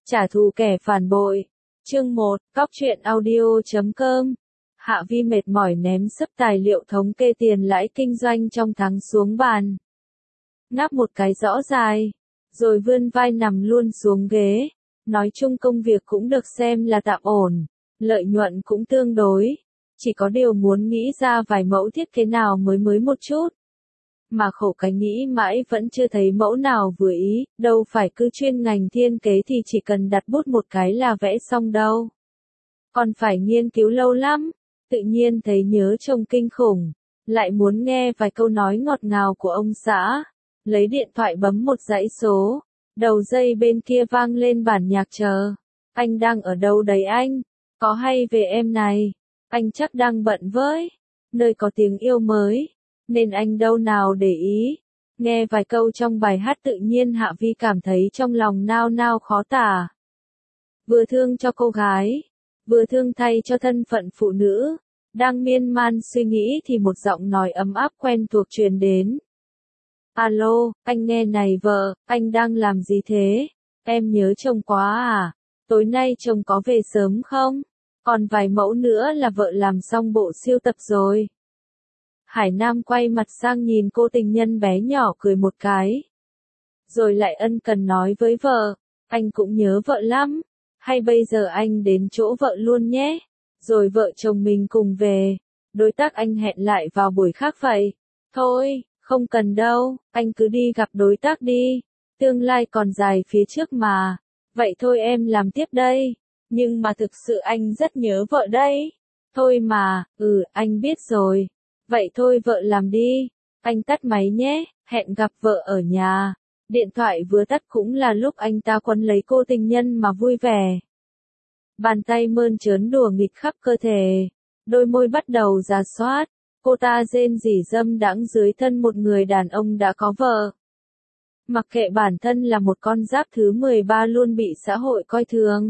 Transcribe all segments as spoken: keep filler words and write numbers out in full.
Trả thù kẻ phản bội. Chương một, Cóc truyện audio chấm com. Hạ Vi mệt mỏi ném sấp tài liệu thống kê tiền lãi kinh doanh trong tháng xuống bàn. Ngáp một cái rõ dài, rồi vươn vai nằm luôn xuống ghế. Nói chung công việc cũng được xem là tạm ổn, lợi nhuận cũng tương đối. Chỉ có điều muốn nghĩ ra vài mẫu thiết kế nào mới mới một chút. Mà khổ cái nghĩ mãi vẫn chưa thấy mẫu nào vừa ý, đâu phải cứ chuyên ngành thiên kế thì chỉ cần đặt bút một cái là vẽ xong đâu. Còn phải nghiên cứu lâu lắm, tự nhiên thấy nhớ trông kinh khủng, lại muốn nghe vài câu nói ngọt ngào của ông xã. Lấy điện thoại bấm một dãy số, đầu dây bên kia vang lên bản nhạc chờ. Anh đang ở đâu đấy anh? Có hay về em này? Anh chắc đang bận với nơi có tiếng yêu mới, nên anh đâu nào để ý. Nghe vài câu trong bài hát tự nhiên Hạ Vi cảm thấy trong lòng nao nao khó tả. Vừa thương cho cô gái, vừa thương thay cho thân phận phụ nữ. Đang miên man suy nghĩ thì một giọng nói ấm áp quen thuộc truyền đến. Alo, anh nghe này vợ, anh đang làm gì thế? Em nhớ chồng quá à? Tối nay chồng có về sớm không? Còn vài mẫu nữa là vợ làm xong bộ siêu tập rồi. Hải Nam quay mặt sang nhìn cô tình nhân bé nhỏ cười một cái. Rồi lại ân cần nói với vợ, anh cũng nhớ vợ lắm. Hay bây giờ anh đến chỗ vợ luôn nhé. Rồi vợ chồng mình cùng về. Đối tác anh hẹn lại vào buổi khác vậy. Thôi, không cần đâu, anh cứ đi gặp đối tác đi. Tương lai còn dài phía trước mà. Vậy thôi em làm tiếp đây. Nhưng mà thực sự anh rất nhớ vợ đấy. Thôi mà, ừ, anh biết rồi. Vậy thôi vợ làm đi. Anh tắt máy nhé, hẹn gặp vợ ở nhà. Điện thoại vừa tắt cũng là lúc anh ta quấn lấy cô tình nhân mà vui vẻ. Bàn tay mơn trớn đùa nghịch khắp cơ thể. Đôi môi bắt đầu rà soát. Cô ta rên rỉ dâm đãng dưới thân một người đàn ông đã có vợ. Mặc kệ bản thân là một con giáp thứ mười ba luôn bị xã hội coi thường.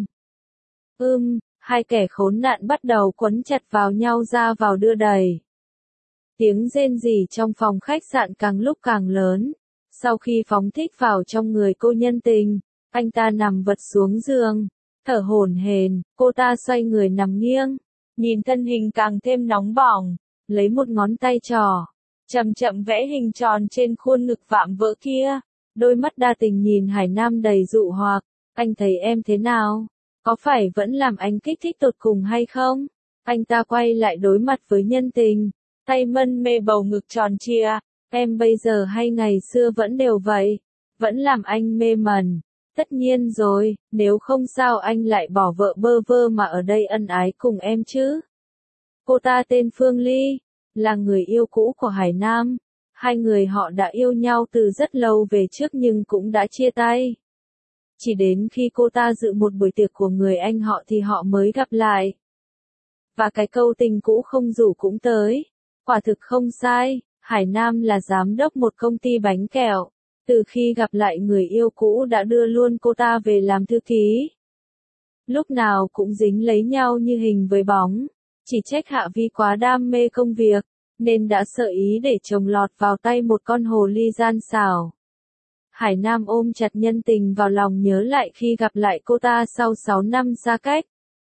Ưm, hai kẻ khốn nạn bắt đầu quấn chặt vào nhau ra vào đưa đẩy. Tiếng rên rỉ trong phòng khách sạn càng lúc càng lớn. Sau khi phóng thích vào trong người cô nhân tình, anh ta nằm vật xuống giường, thở hổn hển. Cô ta xoay người nằm nghiêng, nhìn thân hình càng thêm nóng bỏng, lấy một ngón tay trỏ, chậm chậm vẽ hình tròn trên khuôn ngực vạm vỡ kia. Đôi mắt đa tình nhìn Hải Nam đầy dụ hoặc. Anh thấy em thế nào? Có phải vẫn làm anh kích thích tột cùng hay không? Anh ta quay lại đối mặt với nhân tình, tay mân mê bầu ngực tròn trịa. Em bây giờ hay ngày xưa vẫn đều vậy, vẫn làm anh mê mẩn. Tất nhiên rồi, nếu không sao anh lại bỏ vợ bơ vơ mà ở đây ân ái cùng em chứ. Cô ta tên Phương Ly, là người yêu cũ của Hải Nam. Hai người họ đã yêu nhau từ rất lâu về trước nhưng cũng đã chia tay. Chỉ đến khi cô ta dự một buổi tiệc của người anh họ thì họ mới gặp lại. Và cái câu tình cũ không rủ cũng tới. Quả thực không sai, Hải Nam là giám đốc một công ty bánh kẹo. Từ khi gặp lại người yêu cũ đã đưa luôn cô ta về làm thư ký. Lúc nào cũng dính lấy nhau như hình với bóng. Chỉ trách Hạ Vi quá đam mê công việc, nên đã sợ ý để chồng lọt vào tay một con hồ ly gian xảo. Hải Nam ôm chặt nhân tình vào lòng nhớ lại khi gặp lại cô ta sau sáu năm xa cách.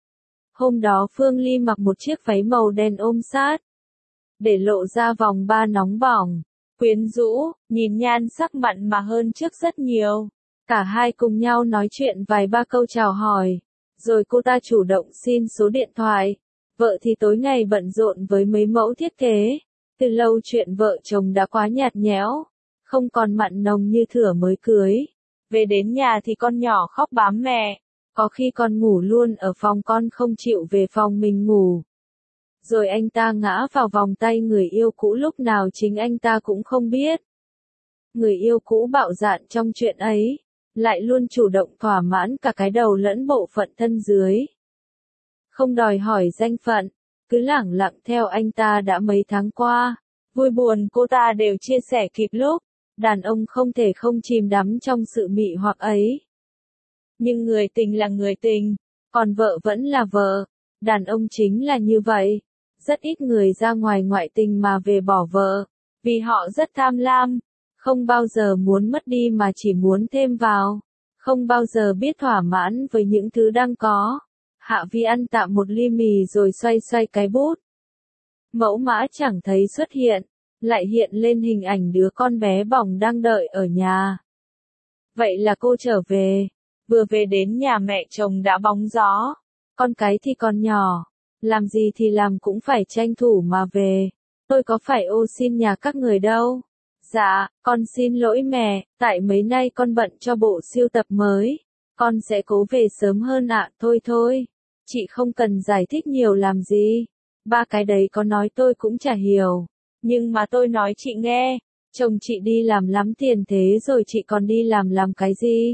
Hôm đó Phương Ly mặc một chiếc váy màu đen ôm sát, để lộ ra vòng ba nóng bỏng, quyến rũ, nhìn nhan sắc mặn mà hơn trước rất nhiều. Cả hai cùng nhau nói chuyện vài ba câu chào hỏi, rồi cô ta chủ động xin số điện thoại. Vợ thì tối ngày bận rộn với mấy mẫu thiết kế. Từ lâu chuyện vợ chồng đã quá nhạt nhẽo, không còn mặn nồng như thửa mới cưới. Về đến nhà thì con nhỏ khóc bám mẹ. Có khi con ngủ luôn ở phòng con không chịu về phòng mình ngủ. Rồi anh ta ngã vào vòng tay người yêu cũ lúc nào chính anh ta cũng không biết. Người yêu cũ bạo dạn trong chuyện ấy, lại luôn chủ động thỏa mãn cả cái đầu lẫn bộ phận thân dưới. Không đòi hỏi danh phận, cứ lẳng lặng theo anh ta đã mấy tháng qua. Vui buồn cô ta đều chia sẻ kịp lúc. Đàn ông không thể không chìm đắm trong sự mị hoặc ấy. Nhưng người tình là người tình, còn vợ vẫn là vợ. Đàn ông chính là như vậy. Rất ít người ra ngoài ngoại tình mà về bỏ vợ, vì họ rất tham lam, không bao giờ muốn mất đi mà chỉ muốn thêm vào. không bao giờ biết thỏa mãn với những thứ đang có. Hạ Vi ăn tạm một ly mì rồi xoay xoay cái bút. Mẫu mã chẳng thấy xuất hiện, lại hiện lên hình ảnh đứa con bé bỏng đang đợi ở nhà. Vậy là cô trở về, vừa về đến nhà mẹ chồng đã bóng gió. Con cái thì còn nhỏ, làm gì thì làm cũng phải tranh thủ mà về. Tôi có phải ô xin nhà các người đâu. Dạ, con xin lỗi mẹ, tại mấy nay con bận cho bộ sưu tập mới. Con sẽ cố về sớm hơn ạ. Thôi thôi, chị không cần giải thích nhiều làm gì. Ba cái đấy có nói tôi cũng chả hiểu. Nhưng mà tôi nói chị nghe, chồng chị đi làm lắm tiền thế rồi chị còn đi làm làm cái gì?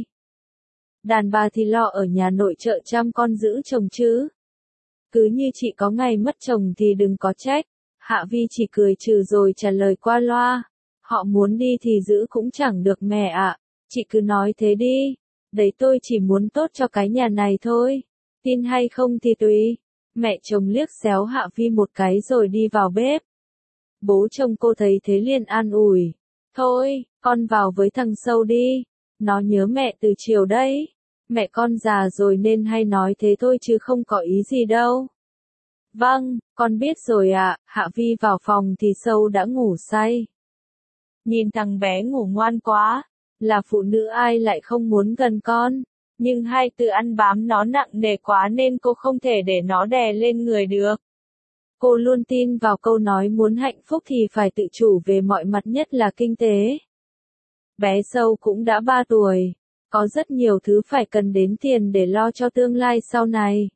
Đàn bà thì lo ở nhà nội trợ chăm con giữ chồng chứ. Cứ như chị có ngày mất chồng thì đừng có trách. Hạ Vi chỉ cười trừ rồi trả lời qua loa. Họ muốn đi thì giữ cũng chẳng được mẹ ạ. Chị cứ nói thế đi. Đấy tôi chỉ muốn tốt cho cái nhà này thôi. Tin hay không thì tùy. Mẹ chồng liếc xéo Hạ Vi một cái rồi đi vào bếp. Bố chồng cô thấy thế liền an ủi. Thôi, con vào với thằng Sâu đi. Nó nhớ mẹ từ chiều đấy. Mẹ con già rồi nên hay nói thế thôi chứ không có ý gì đâu. Vâng, con biết rồi ạ. Hạ Vi vào phòng thì Sâu đã ngủ say. Nhìn thằng bé ngủ ngoan quá. Là phụ nữ ai lại không muốn gần con. Nhưng hai từ ăn bám nó nặng nề quá nên cô không thể để nó đè lên người được. Cô luôn tin vào câu nói muốn hạnh phúc thì phải tự chủ về mọi mặt nhất là kinh tế. Bé Sâu cũng đã ba tuổi. Có rất nhiều thứ phải cần đến tiền để lo cho tương lai sau này.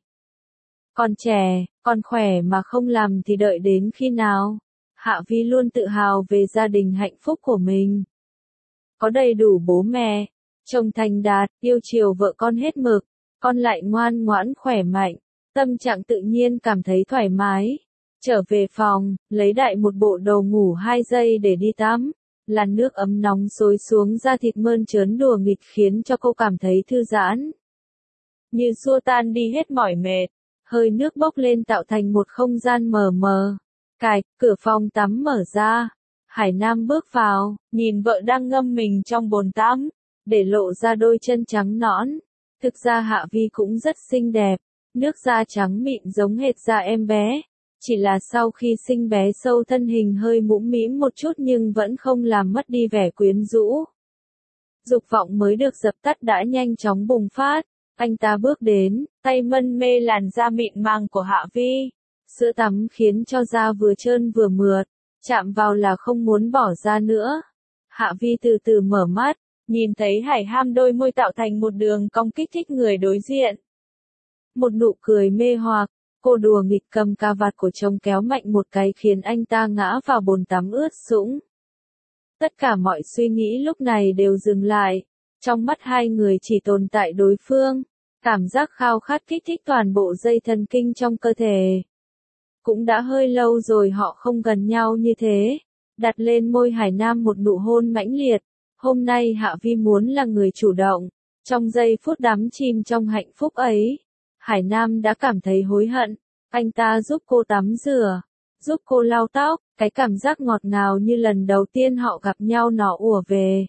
Còn trẻ, còn khỏe mà không làm thì đợi đến khi nào? Hạ Vi luôn tự hào về gia đình hạnh phúc của mình. Có đầy đủ bố mẹ, chồng thành đạt, yêu chiều vợ con hết mực, con lại ngoan ngoãn khỏe mạnh, tâm trạng tự nhiên cảm thấy thoải mái. Trở về phòng, lấy đại một bộ đồ ngủ hai giây để đi tắm. Làn nước ấm nóng xối xuống da thịt mơn trớn đùa nghịch khiến cho cô cảm thấy thư giãn. Như xua tan đi hết mỏi mệt, hơi nước bốc lên tạo thành một không gian mờ mờ. Cạch, cửa phòng tắm mở ra. Hải Nam bước vào, nhìn vợ đang ngâm mình trong bồn tắm, để lộ ra đôi chân trắng nõn. Thực ra Hạ Vi cũng rất xinh đẹp, nước da trắng mịn giống hệt da em bé. Chỉ là sau khi sinh bé Sâu thân hình hơi mũm mĩm một chút nhưng vẫn không làm mất đi vẻ quyến rũ. Dục vọng mới được dập tắt đã nhanh chóng bùng phát. Anh ta bước đến, tay mân mê làn da mịn màng của Hạ Vi. Sữa tắm khiến cho da vừa trơn vừa mượt, chạm vào là không muốn bỏ ra nữa. Hạ Vi từ từ mở mắt, nhìn thấy Hải Ham đôi môi tạo thành một đường cong kích thích người đối diện. Một nụ cười mê hoặc, cô đùa nghịch cầm cà vạt của chồng kéo mạnh một cái khiến anh ta ngã vào bồn tắm ướt sũng. Tất cả mọi suy nghĩ lúc này đều dừng lại. Trong mắt hai người chỉ tồn tại đối phương. Cảm giác khao khát kích thích toàn bộ dây thần kinh trong cơ thể. Cũng đã hơi lâu rồi họ không gần nhau như thế. Đặt lên môi Hải Nam một nụ hôn mãnh liệt. Hôm nay Hạ Vi muốn là người chủ động. Trong giây phút đắm chìm trong hạnh phúc ấy, Hải Nam đã cảm thấy hối hận. Anh ta giúp cô tắm rửa, giúp cô lau tóc, cái cảm giác ngọt ngào như lần đầu tiên họ gặp nhau nó ùa về.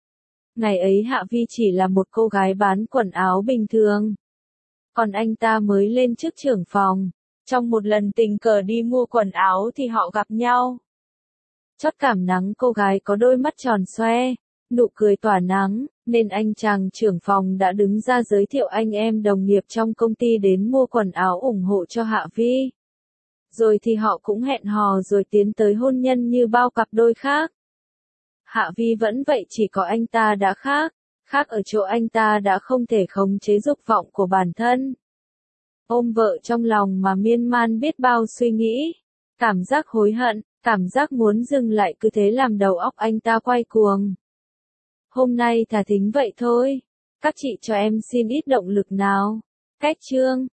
Ngày ấy Hạ Vi chỉ là một cô gái bán quần áo bình thường. Còn anh ta mới lên chức trưởng phòng. Trong một lần tình cờ đi mua quần áo thì họ gặp nhau. Chót cảm nắng cô gái có đôi mắt tròn xoe, nụ cười tỏa nắng, nên anh chàng trưởng phòng đã đứng ra giới thiệu anh em đồng nghiệp trong công ty đến mua quần áo ủng hộ cho Hạ Vi. Rồi thì họ cũng hẹn hò rồi tiến tới hôn nhân như bao cặp đôi khác. Hạ Vi vẫn vậy, chỉ có anh ta đã khác, khác ở chỗ anh ta đã không thể khống chế dục vọng của bản thân. Ôm vợ trong lòng mà miên man biết bao suy nghĩ, cảm giác hối hận, cảm giác muốn dừng lại cứ thế làm đầu óc anh ta quay cuồng. Hôm nay thà thính vậy thôi, các chị cho em xin ít động lực nào. Cách chương